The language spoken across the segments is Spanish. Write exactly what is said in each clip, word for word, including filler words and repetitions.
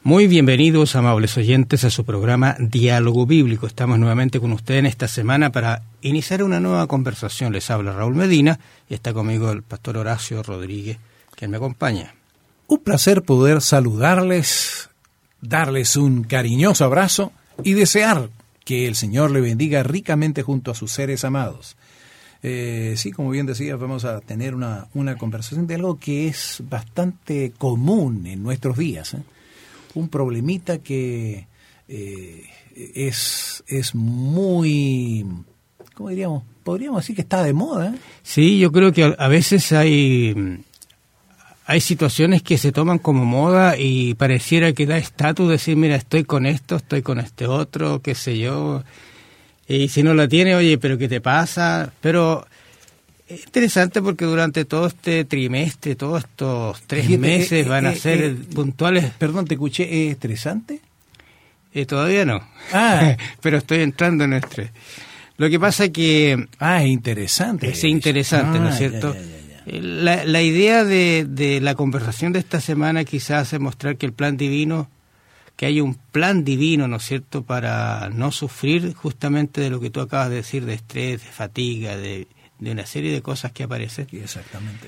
Muy bienvenidos, amables oyentes, a su programa Diálogo Bíblico. Estamos nuevamente con ustedes en esta semana para iniciar una nueva conversación. Les habla Raúl Medina y está conmigo el pastor Horacio Rodríguez, quien me acompaña. Un placer poder saludarles, darles un cariñoso abrazo y desear que el Señor le bendiga ricamente junto a sus seres amados. Eh, sí, como bien decía, vamos a tener una, una conversación de algo que es bastante común en nuestros días, ¿eh? Un problemita que eh, es, es muy, ¿cómo diríamos? Podríamos decir que está de moda, ¿eh? Sí, yo creo que a veces hay, hay situaciones que se toman como moda y pareciera que da estatus decir, mira, estoy con esto, estoy con este otro, qué sé yo. Y si no la tiene, oye, ¿pero qué te pasa? Pero es interesante porque durante todo este trimestre, todos estos tres Fíjate, meses eh, van eh, a ser eh, puntuales. Perdón, te escuché, ¿es estresante? Eh, todavía no, ah. pero estoy entrando en estrés. Lo que pasa es que... Ah, es interesante. Es interesante, ah, ¿no es cierto? Ya, ya, ya, ya. La, la idea de, de la conversación de esta semana quizás es mostrar que el plan divino, que hay un plan divino, ¿no es cierto?, para no sufrir justamente de lo que tú acabas de decir, de estrés, de fatiga, de... de una serie de cosas que aparecen. Sí, exactamente.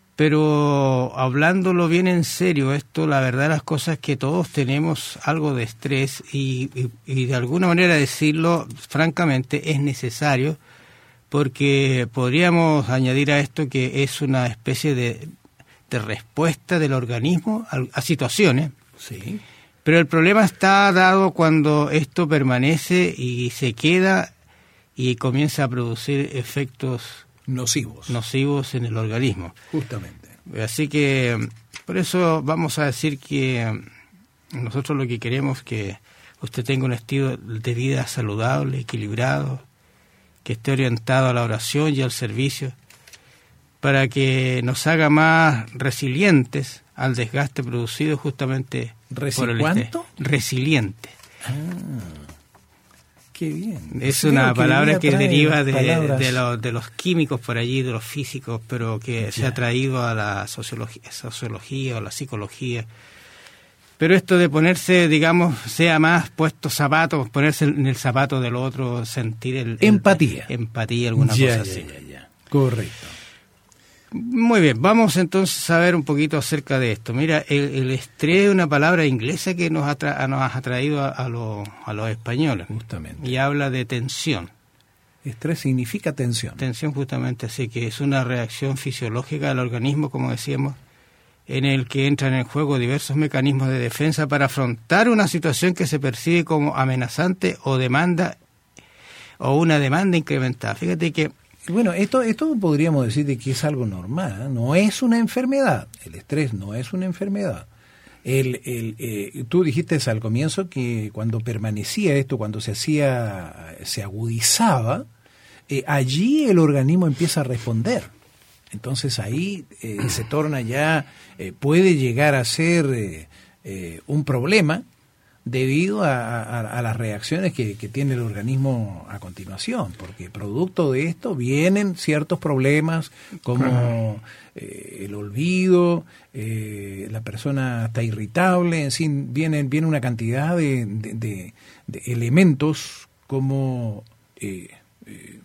Pero hablándolo bien en serio, esto, la verdad, las cosas que todos tenemos algo de estrés y, y, y de alguna manera decirlo, francamente, es necesario, porque podríamos añadir a esto que es una especie de, de respuesta del organismo a, a situaciones. Sí. Pero el problema está dado cuando esto permanece y se queda y comienza a producir efectos nocivos nocivos en el organismo. Justamente. Así que, por eso vamos a decir que nosotros lo que queremos es que usted tenga un estilo de vida saludable, equilibrado, que esté orientado a la oración y al servicio, para que nos haga más resilientes al desgaste producido justamente ¿Resi- por el ¿Cuánto? estrés. Resiliente. Ah. Qué bien. Es una que palabra que deriva de, de, lo, de los químicos por allí, de los físicos, pero que ya. se ha traído a la sociología, sociología o la psicología. Pero esto de ponerse, digamos, sea más puesto zapatos, ponerse en el zapato del otro, sentir el... Empatía. El, empatía, alguna ya, cosa ya, así. Ya, ya. Correcto. Muy bien, vamos entonces a ver un poquito acerca de esto. Mira, el, el estrés es una palabra inglesa que nos ha, tra- nos ha traído a, a, lo, a los españoles. Justamente. Y habla de tensión. Estrés significa tensión. Tensión justamente, así que es una reacción fisiológica del organismo, como decíamos, en el que entran en juego diversos mecanismos de defensa para afrontar una situación que se percibe como amenazante o demanda o una demanda incrementada. Fíjate que Bueno, esto esto podríamos decir de que es algo normal, ¿eh? No es una enfermedad. El estrés no es una enfermedad. El, el, eh, tú dijiste al comienzo que cuando permanecía esto, cuando se hacía, se agudizaba, eh, allí el organismo empieza a responder. Entonces ahí eh, se torna ya, eh, puede llegar a ser eh, eh, un problema debido a, a, a las reacciones que, que tiene el organismo a continuación, porque producto de esto vienen ciertos problemas como eh, el olvido, eh, la persona está irritable, en fin, viene, viene una cantidad de, de, de, de elementos como eh, eh,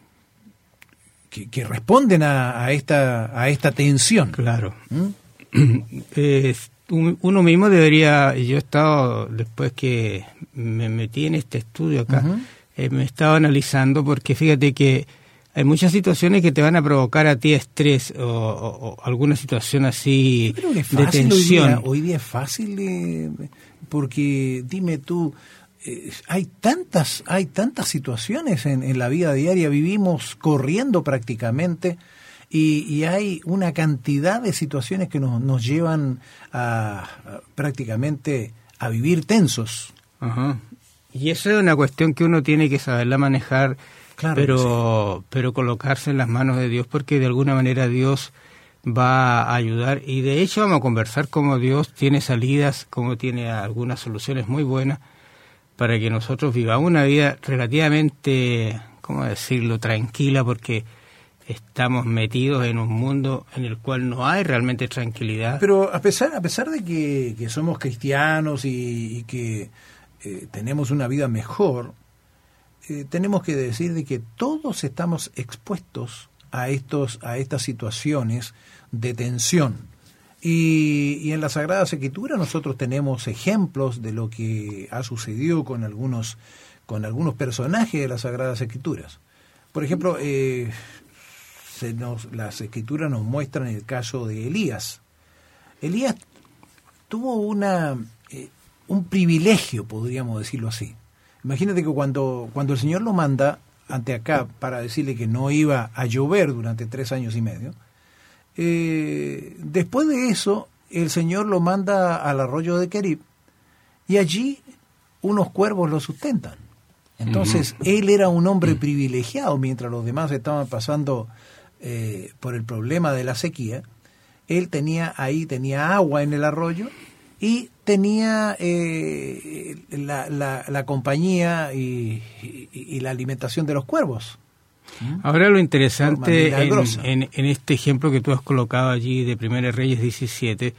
que, que responden a, a esta a esta tensión. Claro. ¿Mm? eh, Uno mismo debería, yo he estado, después que me metí en este estudio acá, uh-huh. eh, me he estado analizando porque fíjate que hay muchas situaciones que te van a provocar a ti estrés o, o, o alguna situación así yo creo que es de fácil tensión. Hoy día, hoy día es fácil de, porque dime tú, eh, hay tantas hay tantas situaciones en, en la vida diaria, vivimos corriendo prácticamente. Y, y hay una cantidad de situaciones que nos, nos llevan a, a prácticamente a vivir tensos. Ajá. Y eso es una cuestión que uno tiene que saberla manejar, claro, pero sí. pero colocarse en las manos de Dios, porque de alguna manera Dios va a ayudar. Y de hecho vamos a conversar cómo Dios tiene salidas, cómo tiene algunas soluciones muy buenas para que nosotros vivamos una vida relativamente, ¿cómo decirlo?, tranquila, porque estamos metidos en un mundo en el cual no hay realmente tranquilidad. Pero a pesar, a pesar de que, que somos cristianos y, y que eh, tenemos una vida mejor, eh, tenemos que decir de que todos estamos expuestos a estos, a estas situaciones de tensión. Y, y en la Sagrada Escritura nosotros tenemos ejemplos de lo que ha sucedido con algunos, con algunos personajes de las Sagradas Escrituras. Por ejemplo, eh, se nos, las Escrituras nos muestran el caso de Elías. Elías tuvo una eh, un privilegio, podríamos decirlo así. Imagínate que cuando, cuando el Señor lo manda ante Acab para decirle que no iba a llover durante tres años y medio, eh, después de eso el Señor lo manda al arroyo de Querib y allí unos cuervos lo sustentan. Entonces, uh-huh. él era un hombre privilegiado mientras los demás estaban pasando eh, por el problema de la sequía. Él tenía ahí, tenía agua en el arroyo y tenía eh, la, la, la compañía y, y, y la alimentación de los cuervos. Ahora lo interesante en, en, en este ejemplo que tú has colocado allí de Primera Reyes diecisiete,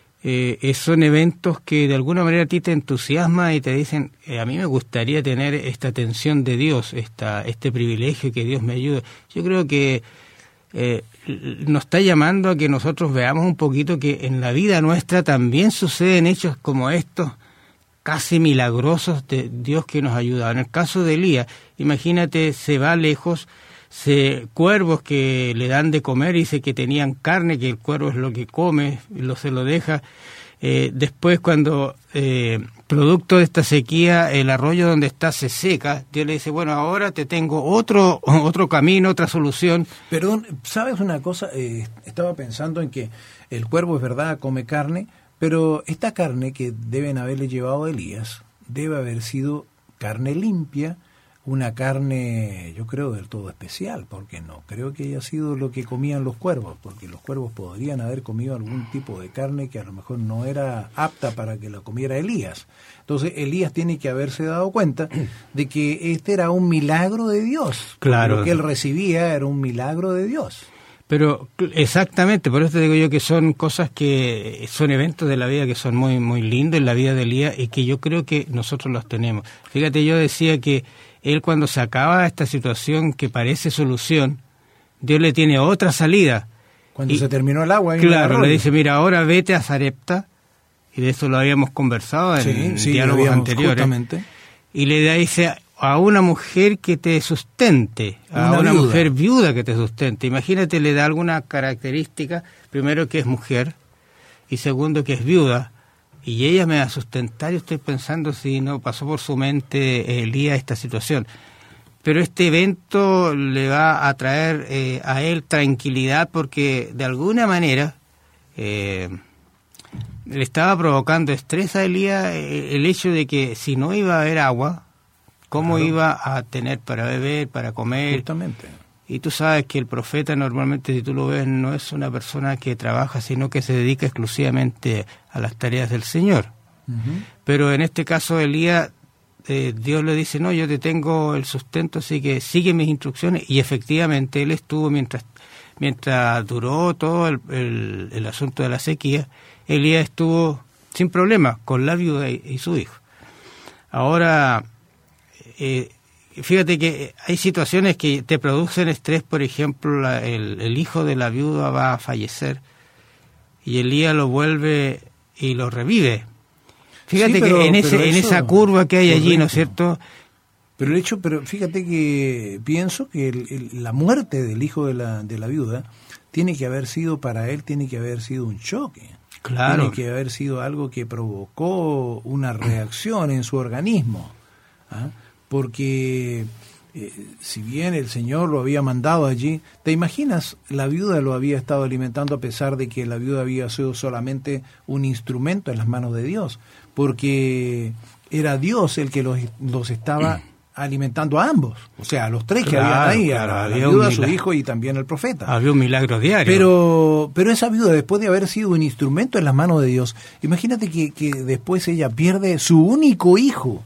eh, son eventos que de alguna manera a ti te entusiasman y te dicen, eh, a mí me gustaría tener esta atención de Dios, esta, este privilegio que Dios me ayude. Yo creo que eh, nos está llamando a que nosotros veamos un poquito que en la vida nuestra también suceden hechos como estos, casi milagrosos de Dios que nos ayuda. En el caso de Elías, imagínate, se va lejos, se, cuervos que le dan de comer, dice que tenían carne, que el cuervo es lo que come, lo se lo deja. Eh, después cuando, eh, producto de esta sequía, el arroyo donde está se seca, Dios le dice, bueno, ahora te tengo otro, otro camino, otra solución. Perdón, ¿sabes una cosa? Eh, estaba pensando en que el cuervo es verdad, come carne, pero esta carne que deben haberle llevado a Elías debe haber sido carne limpia, una carne, yo creo, del todo especial, porque no creo que haya sido lo que comían los cuervos, porque los cuervos podrían haber comido algún tipo de carne que a lo mejor no era apta para que la comiera Elías. Entonces Elías tiene que haberse dado cuenta de que este era un milagro de Dios. Claro. Lo que él recibía era un milagro de Dios. Pero exactamente, por eso te digo yo que son cosas que son eventos de la vida que son muy muy lindos en la vida de Elías y que yo creo que nosotros los tenemos. Fíjate, yo decía que él cuando se acaba esta situación que parece solución, Dios le tiene otra salida. Cuando y, se terminó el agua. Claro, le dice, mira, ahora vete a Sarepta, y de eso lo habíamos conversado en sí, sí, diálogos anteriores. Justamente. Y le dice a una mujer que te sustente, a una, una mujer viuda que te sustente. Imagínate, le da alguna característica, primero que es mujer, y segundo que es viuda, y ella me va a sustentar, y estoy pensando si no pasó por su mente Elías esta situación. Pero este evento le va a traer eh, a él tranquilidad porque de alguna manera eh, le estaba provocando estrés a Elías eh, el hecho de que si no iba a haber agua, ¿cómo claro. iba a tener para beber, para comer? Justamente. Y tú sabes que el profeta normalmente, si tú lo ves, no es una persona que trabaja, sino que se dedica exclusivamente a las tareas del Señor. Uh-huh. Pero en este caso, Elías, eh, Dios le dice, no, yo te tengo el sustento, así que sigue mis instrucciones. Y efectivamente, él estuvo, mientras mientras duró todo el, el, el asunto de la sequía, Elías estuvo sin problema con la viuda y, y su hijo. Ahora, eh, fíjate que hay situaciones que te producen estrés, por ejemplo, la, el, el hijo de la viuda va a fallecer y Elías lo vuelve y lo revive. Fíjate sí, pero, que en, ese, en esa curva que hay correcto. Allí, ¿no es cierto? Pero el hecho, pero fíjate que pienso que el, el, la muerte del hijo de la, de la viuda tiene que haber sido, para él, tiene que haber sido un choque. Claro. Tiene que haber sido algo que provocó una reacción en su organismo. ¿Ah? Porque eh, si bien el Señor lo había mandado allí, ¿te imaginas? La viuda lo había estado alimentando a pesar de que la viuda había sido solamente un instrumento en las manos de Dios, porque era Dios el que los, los estaba alimentando a ambos, o sea, a los tres claro, que habían ahí, claro, a la viuda, a su hijo y también al profeta. Había un milagro diario. Pero, pero esa viuda, después de haber sido un instrumento en las manos de Dios, imagínate que, que después ella pierde su único hijo.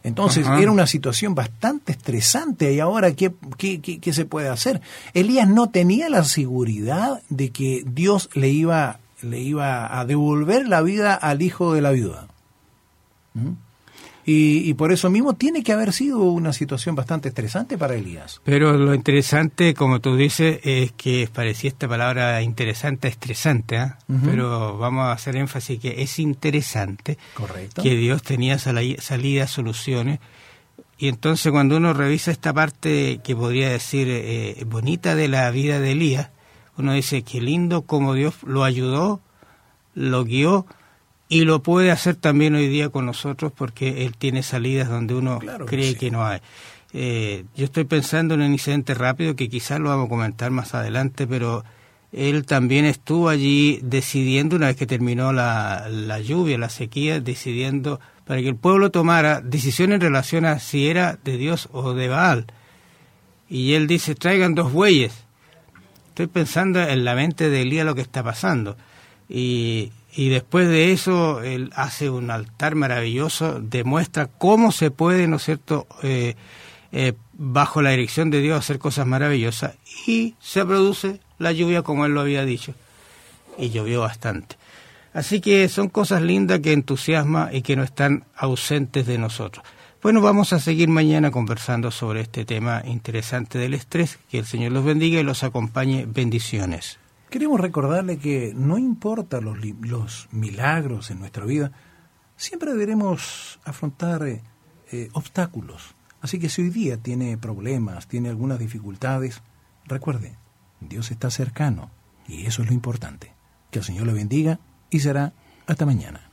Entonces Ajá. era una situación bastante estresante. Y ahora, ¿qué, qué, qué, qué se puede hacer? Elías no tenía la seguridad de que Dios le iba, le iba a devolver la vida al hijo de la viuda. ¿Mm? Y, y por eso mismo tiene que haber sido una situación bastante estresante para Elías. Pero lo interesante, como tú dices, es que parecía esta palabra interesante, estresante, ¿eh? Uh-huh. Pero vamos a hacer énfasis que es interesante. Correcto. Que Dios tenía sal- salidas, soluciones. Y entonces cuando uno revisa esta parte que podría decir eh, bonita de la vida de Elías, uno dice, qué lindo cómo Dios lo ayudó, lo guió, y lo puede hacer también hoy día con nosotros porque Él tiene salidas donde uno claro cree que, sí. que no hay. Eh, yo estoy pensando en un incidente rápido que quizás lo vamos a comentar más adelante, pero Él también estuvo allí decidiendo, una vez que terminó la, la lluvia, la sequía, decidiendo para que el pueblo tomara decisiones en relación a si era de Dios o de Baal. Y Él dice, traigan dos bueyes. Estoy pensando en la mente de Elías lo que está pasando. Y... Y después de eso, él hace un altar maravilloso, demuestra cómo se puede, ¿no es cierto?, eh, eh, bajo la dirección de Dios hacer cosas maravillosas. Y se produce la lluvia como él lo había dicho. Y llovió bastante. Así que son cosas lindas que entusiasman y que no están ausentes de nosotros. Bueno, vamos a seguir mañana conversando sobre este tema interesante del estrés. Que el Señor los bendiga y los acompañe. Bendiciones. Queremos recordarle que no importa los, los milagros en nuestra vida, siempre deberemos afrontar eh, eh, obstáculos. Así que si hoy día tiene problemas, tiene algunas dificultades, recuerde, Dios está cercano y eso es lo importante. Que el Señor le bendiga y será hasta mañana.